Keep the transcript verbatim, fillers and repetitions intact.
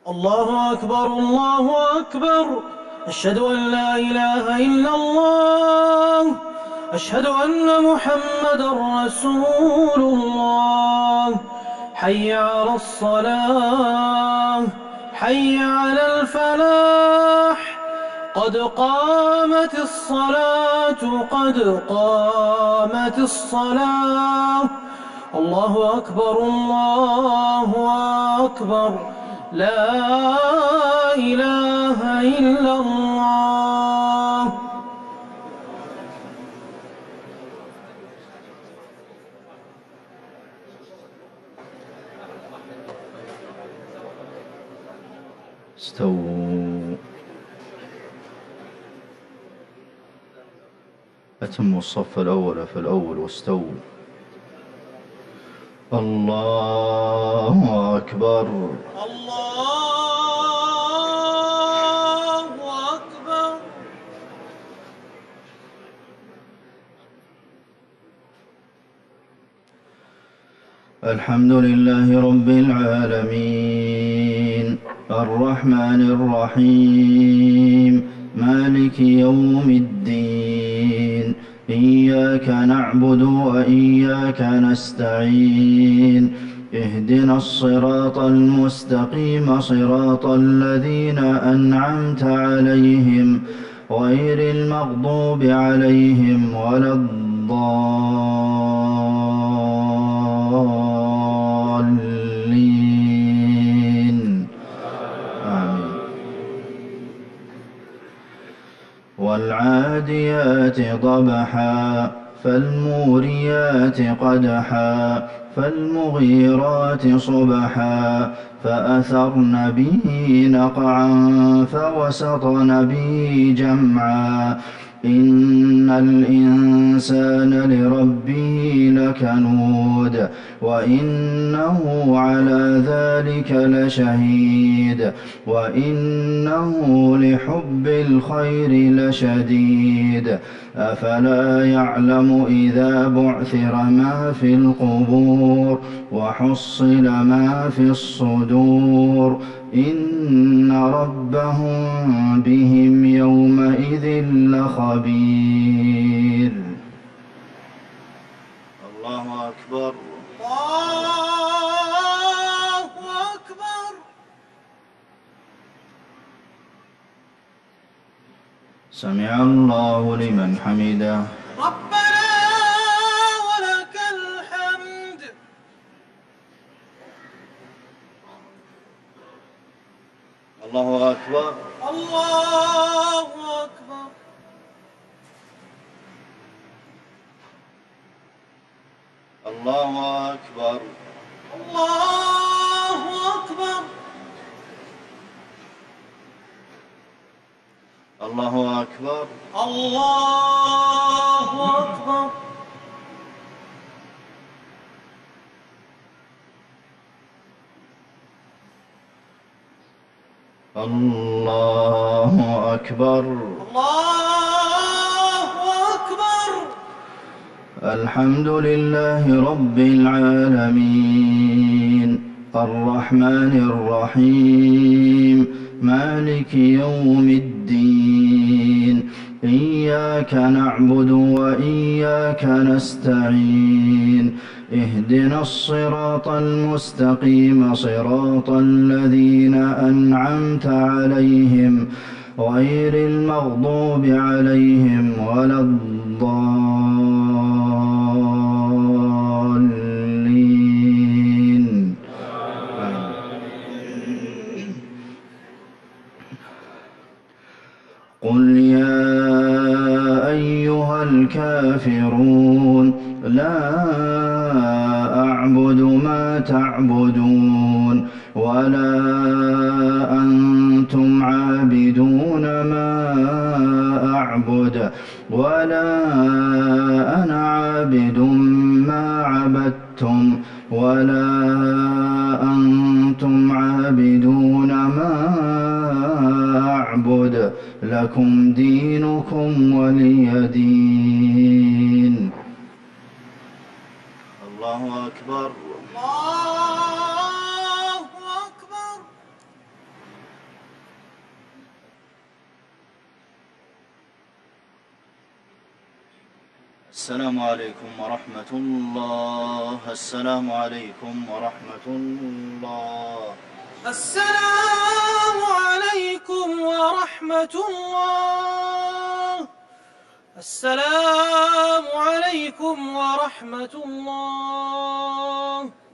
الله أكبر الله أكبر. أشهد أن لا إله إلا الله. أشهد أن محمدًا رسول الله. حي على الصلاة، حي على الفلاح. قد قامت الصلاة، قد قامت الصلاة. الله أكبر الله أكبر. لا إله إلا الله. استووا. أتموا الصف الأول فالأول واستووا. الله أكبر الله أكبر. الحمد لله رب العالمين الرحمن الرحيم مالك يوم الدين. إياك نعبد وإياك نستعين. اهدنا الصراط المستقيم صراط الذين أنعمت عليهم غير المغضوب عليهم ولا الضالين. آمين. والعاديات ضبحا فالموريات قدحا فالمغيرات صبحا فأثرن به نقعا فوسطن به جمعا. إن الإنسان لربه لكنود وإنه على ذلك لشهيد وإنه لحب الخير لشديد. أفلا يعلم إذا بعثر ما في القبور وحصل ما في الصدور إن ربهم بهم يومئذ لخبير. الله أكبر الله أكبر. سمع الله لمن حمده. ربنا ولك الحمد. الله أكبر الله أكبر. الله أكبر الله أكبر. الله أكبر الله أكبر. الله أكبر. الله أكبر. الحمد لله رب العالمين الرحمن الرحيم مالك يوم الدين. إياك نعبد وإياك نستعين. اهدنا الصراط المستقيم صراط الذين أنعمت عليهم غير المغضوب عليهم ولا الضالين. قل يا أيها الكافرون لا أعبد ما تعبدون ولا أنتم عابدون ما أعبد ولا أنا عابد ما عبدتم ولا أنتم عابدون ما أعبد لكم دينكم ولي دين. الله أكبر الله أكبر. السلام عليكم ورحمة الله. السلام عليكم ورحمة الله. السلام عليكم ورحمة الله. السلام عليكم ورحمة الله.